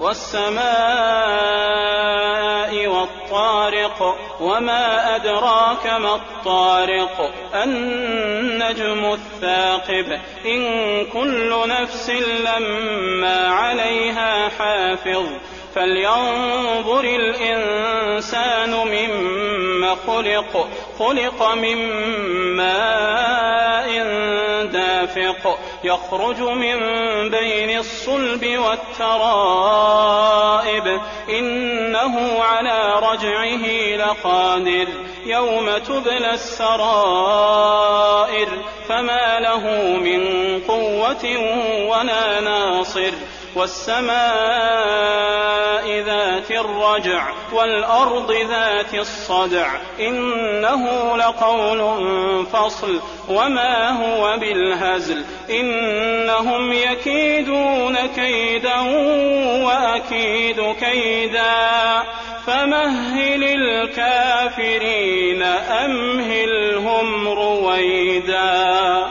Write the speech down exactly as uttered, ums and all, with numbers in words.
والسماء والطارق وما أدراك ما الطارق النجم الثاقب إن كل نفس لما عليها حافظ فلينظر الإنسان مما خلق خلق من ماء دافق يخرج من بين الصلب والترائب إنه على رجعه لقادر يوم تبلى السرائر فما له من قوة ولا ناصر والسماء ذات الرجع والأرض ذات الصدع إنه لقول فصل وما هو بالهزل إنهم يكيدون كيدا وأكيد كيدا فمهل الكافرين أمهلهم رويدا.